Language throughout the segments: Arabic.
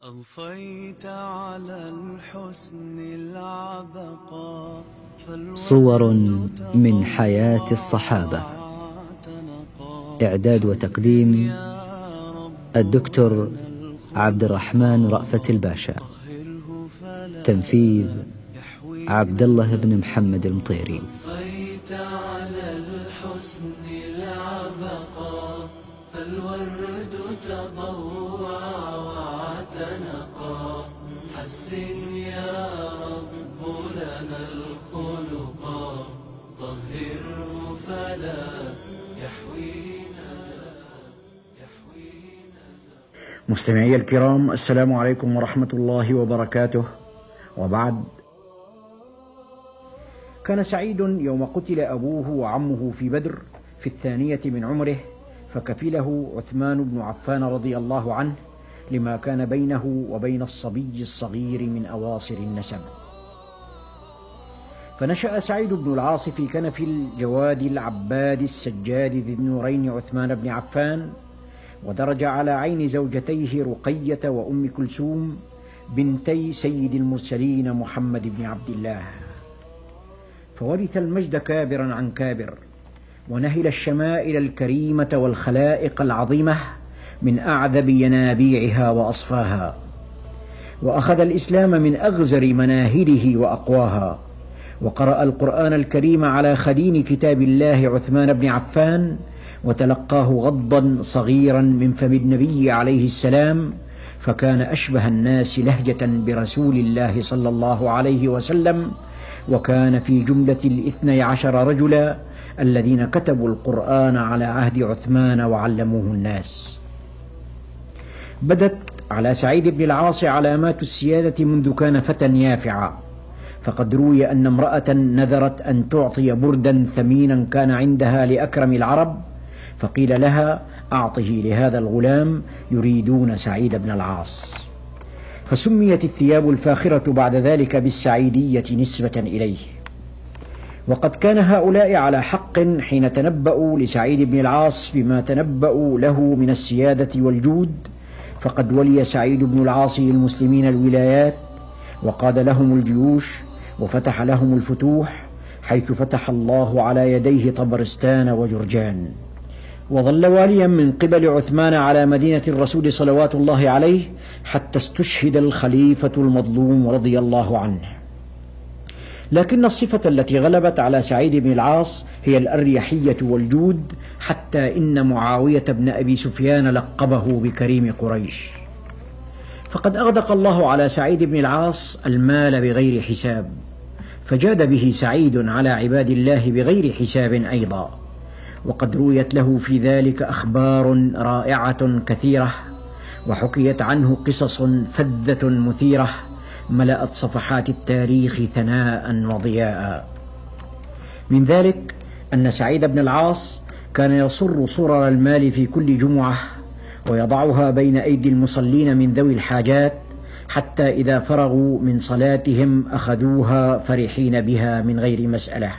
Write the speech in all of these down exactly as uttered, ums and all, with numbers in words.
أضفيت على الحسن العبقى صور من حياة الصحابة. إعداد وتقديم الدكتور عبد الرحمن رأفت الباشا. تنفيذ عبد الله بن محمد المطيري. أضفيت على الحسن العبقى فالورد تضوع واعتنقا حسن يا رب لنا الخلقا طهره فلا يحوي نزا يحوي نزا. مستمعي الكرام، السلام عليكم ورحمة الله وبركاته. وبعد، كان سعيد يوم قتل أبوه وعمه في بدر في الثانية من عمره، فكفله عثمان بن عفان رضي الله عنه لما كان بينه وبين الصبي الصغير من أواصر النسب. فنشأ سعيد بن العاص في كنف الجواد العباد السجاد ذي النورين عثمان بن عفان، ودرج على عين زوجتيه رقية وأم كلثوم بنتي سيد المرسلين محمد بن عبد الله، فورث المجد كابرا عن كابر، ونهل الشمائل الكريمة والخلائق العظيمة من أعذب ينابيعها وأصفاها، وأخذ الإسلام من أغزر مناهله وأقواها، وقرأ القرآن الكريم على خدين كتاب الله عثمان بن عفان، وتلقاه غضا صغيرا من فم النبي عليه السلام، فكان أشبه الناس لهجة برسول الله صلى الله عليه وسلم، وكان في جملة الاثني عشر رجلا الذين كتبوا القرآن على عهد عثمان وعلموه الناس. بدت على سعيد بن العاص علامات السيادة منذ كان فتى يافعا، فقد روي أن امرأة نذرت أن تعطي بردا ثمينا كان عندها لأكرم العرب، فقيل لها: أعطه لهذا الغلام، يريدون سعيد بن العاص. فسميت الثياب الفاخرة بعد ذلك بالسعيدية نسبة إليه. وقد كان هؤلاء على حق حين تنبأوا لسعيد بن العاص بما تنبأوا له من السيادة والجود، فقد ولي سعيد بن العاص للمسلمين الولايات، وقاد لهم الجيوش، وفتح لهم الفتوح، حيث فتح الله على يديه طبرستان وجرجان، وظل واليا من قبل عثمان على مدينة الرسول صلوات الله عليه حتى استشهد الخليفة المظلوم رضي الله عنه. لكن الصفة التي غلبت على سعيد بن العاص هي الأريحية والجود، حتى إن معاوية بن أبي سفيان لقبه بكريم قريش. فقد أغدق الله على سعيد بن العاص المال بغير حساب، فجاد به سعيد على عباد الله بغير حساب أيضا، وقد رويت له في ذلك أخبار رائعة كثيرة، وحكيت عنه قصص فذة مثيرة ملأت صفحات التاريخ ثناء وضياء. من ذلك أن سعيد بن العاص كان يصر صرر المال في كل جمعة، ويضعها بين أيدي المصلين من ذوي الحاجات، حتى إذا فرغوا من صلاتهم أخذوها فرحين بها من غير مسألة.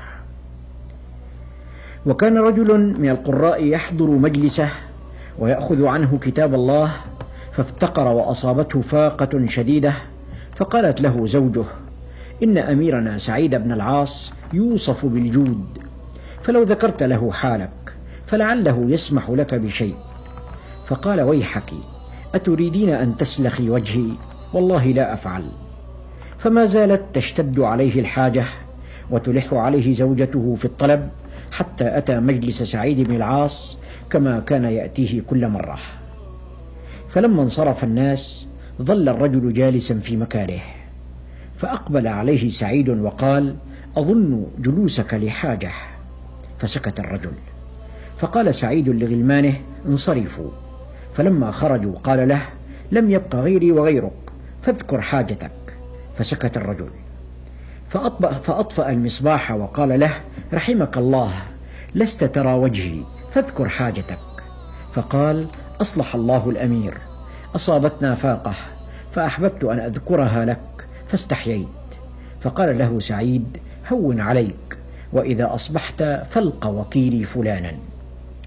وكان رجل من القراء يحضر مجلسه ويأخذ عنه كتاب الله، فافتقر وأصابته فاقة شديدة، فقالت له زوجه: إن أميرنا سعيد بن العاص يوصف بالجود، فلو ذكرت له حالك فلعله يسمح لك بشيء. فقال: ويحك، أتريدين أن تسلخي وجهي؟ والله لا أفعل. فما زالت تشتد عليه الحاجة وتلح عليه زوجته في الطلب، حتى أتى مجلس سعيد بن العاص كما كان يأتيه كل مرة. فلما انصرف الناس ظل الرجل جالسا في مكانه، فأقبل عليه سعيد وقال: أظن جلوسك لحاجة. فسكت الرجل، فقال سعيد لغلمانه: انصرفوا. فلما خرجوا قال له: لم يبق غيري وغيرك، فاذكر حاجتك. فسكت الرجل، فأطفأ المصباح وقال له: رحمك الله، لست ترى وجهي، فاذكر حاجتك. فقال: أصلح الله الأمير، أصابتنا فاقة، فأحببت أن أذكرها لك فاستحييت. فقال له سعيد: هون عليك، وإذا أصبحت فالق وكيلي فلانا.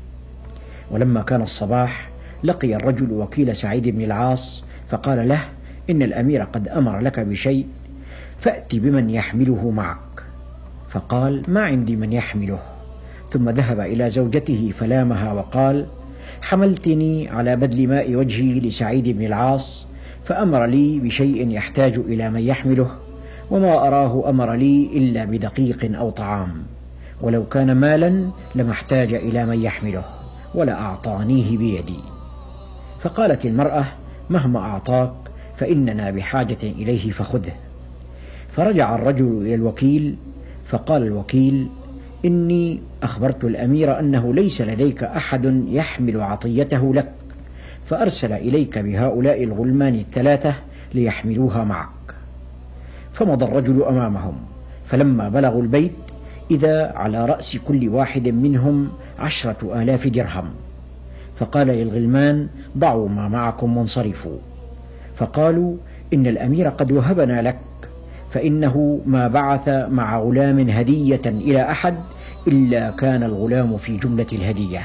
ولما كان الصباح لقي الرجل وكيل سعيد بن العاص فقال له: إن الأمير قد أمر لك بشيء فأت بمن يحمله معك. فقال: ما عندي من يحمله. ثم ذهب إلى زوجته فلامها وقال: حملتني على بذل ماء وجهي لسعيد بن العاص، فأمر لي بشيء يحتاج إلى من يحمله، وما أراه أمر لي إلا بدقيق أو طعام، ولو كان مالا لما احتاج إلى من يحمله ولا أعطانيه بيدي. فقالت المرأة: مهما أعطاك فإننا بحاجة إليه فخذه. فرجع الرجل إلى الوكيل فقال الوكيل: إني أخبرت الأمير أنه ليس لديك أحد يحمل عطيته لك، فأرسل إليك بهؤلاء الغلمان الثلاثة ليحملوها معك. فمضى الرجل أمامهم، فلما بلغوا البيت إذا على رأس كل واحد منهم عشرة آلاف درهم. فقال للغلمان: ضعوا ما معكم وانصرفوا. فقالوا: إن الأمير قد وهبنا لك، فإنه ما بعث مع غلام هدية إلى أحد إلا كان الغلام في جملة الهدية.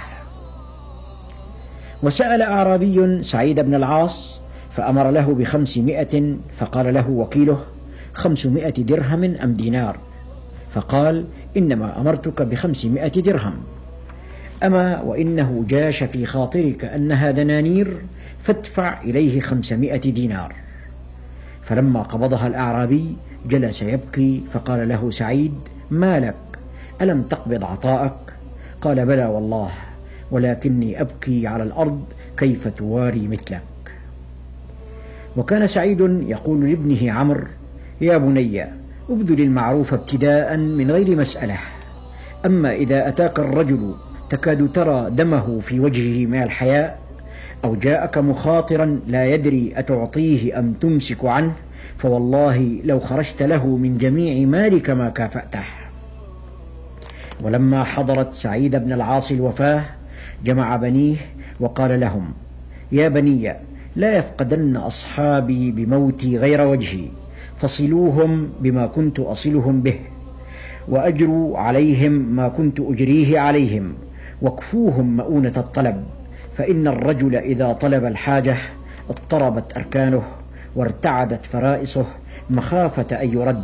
وسأل أعرابي سعيد بن العاص فأمر له بخمسمائة، فقال له وكيله: خمسمائة درهم أم دينار؟ فقال: إنما أمرتك بخمسمائة درهم، أما وإنه جاش في خاطرك أنها دنانير فادفع إليه خمسمائة دينار. فلما قبضها الأعرابي جلس يبكي، فقال له سعيد: ما لك؟ ألم تقبض عطاءك؟ قال: بلى والله، ولكني أبكي على الأرض كيف تواري مثلك. وكان سعيد يقول لابنه عمرو: يا بني، ابذل المعروف ابتداء من غير مسألة، أما إذا أتاك الرجل تكاد ترى دمه في وجهه من الحياء، أو جاءك مخاطرا لا يدري أتعطيه أم تمسك عنه، فوالله لو خرجت له من جميع مالك ما كافأته. ولما حضرت سعيد بن العاص الوفاة جمع بنيه وقال لهم: يا بني، لا يفقدن أصحابي بموتي غير وجهي، فصلوهم بما كنت أصلهم به، وأجروا عليهم ما كنت أجريه عليهم، واكفوهم مؤونة الطلب، فإن الرجل إذا طلب الحاجة اضطربت أركانه وارتعدت فرائصه مخافة أن يرد.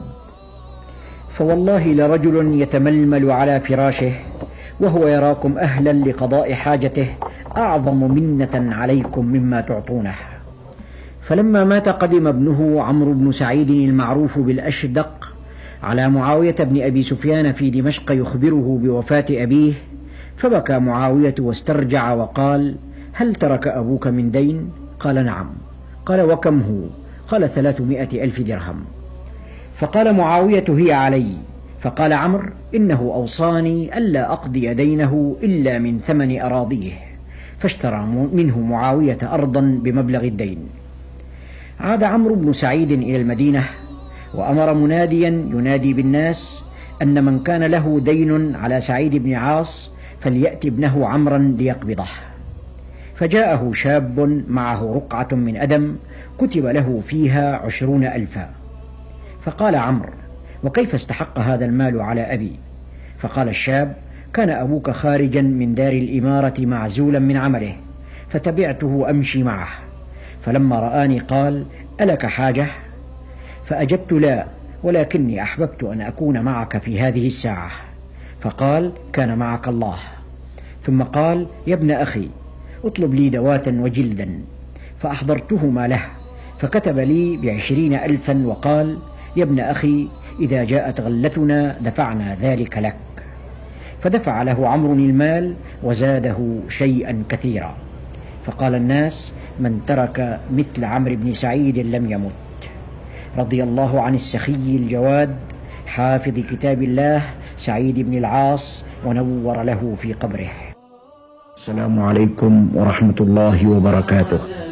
فوالله لرجل يتململ على فراشه وهو يراكم أهلا لقضاء حاجته أعظم منة عليكم مما تعطونه. فلما مات قدم ابنه عمرو بن سعيد المعروف بالأشدق على معاوية بن أبي سفيان في دمشق يخبره بوفاة أبيه، فبكى معاوية واسترجع وقال: هل ترك أبوك من دين؟ قال: نعم. قال: وكم هو؟ قال: ثلاثمائة ألف درهم. فقال معاوية: هي علي. فقال عمرو: إنه أوصاني ألا أقضي دينه إلا من ثمن أراضيه، فاشترى منه معاوية أرضا بمبلغ الدين. عاد عمرو بن سعيد إلى المدينة وأمر مناديا ينادي بالناس أن من كان له دين على سعيد بن عاص فليأتي ابنه عمرا ليقبضه. فجاءه شاب معه رقعة من أدم كتب له فيها عشرون ألفا. فقال عمرو: وكيف استحق هذا المال على أبي؟ فقال الشاب: كان أبوك خارجا من دار الإمارة معزولا من عمله، فتبعته أمشي معه، فلما رآني قال: ألك حاجة؟ فأجبت: لا، ولكني أحببت أن أكون معك في هذه الساعة. فقال: كان معك الله. ثم قال: يا ابن أخي، اطلب لي دواة وجلدا. فأحضرتهما له، فكتب لي بعشرين ألفا وقال: يا ابن أخي، إذا جاءت غلتنا دفعنا ذلك لك. فدفع له عمرو المال وزاده شيئا كثيرا. فقال الناس: من ترك مثل عمرو بن سعيد لم يمت. رضي الله عن السخي الجواد حافظ كتاب الله سعيد بن العاص ونور له في قبره. السلام عليكم ورحمة الله وبركاته.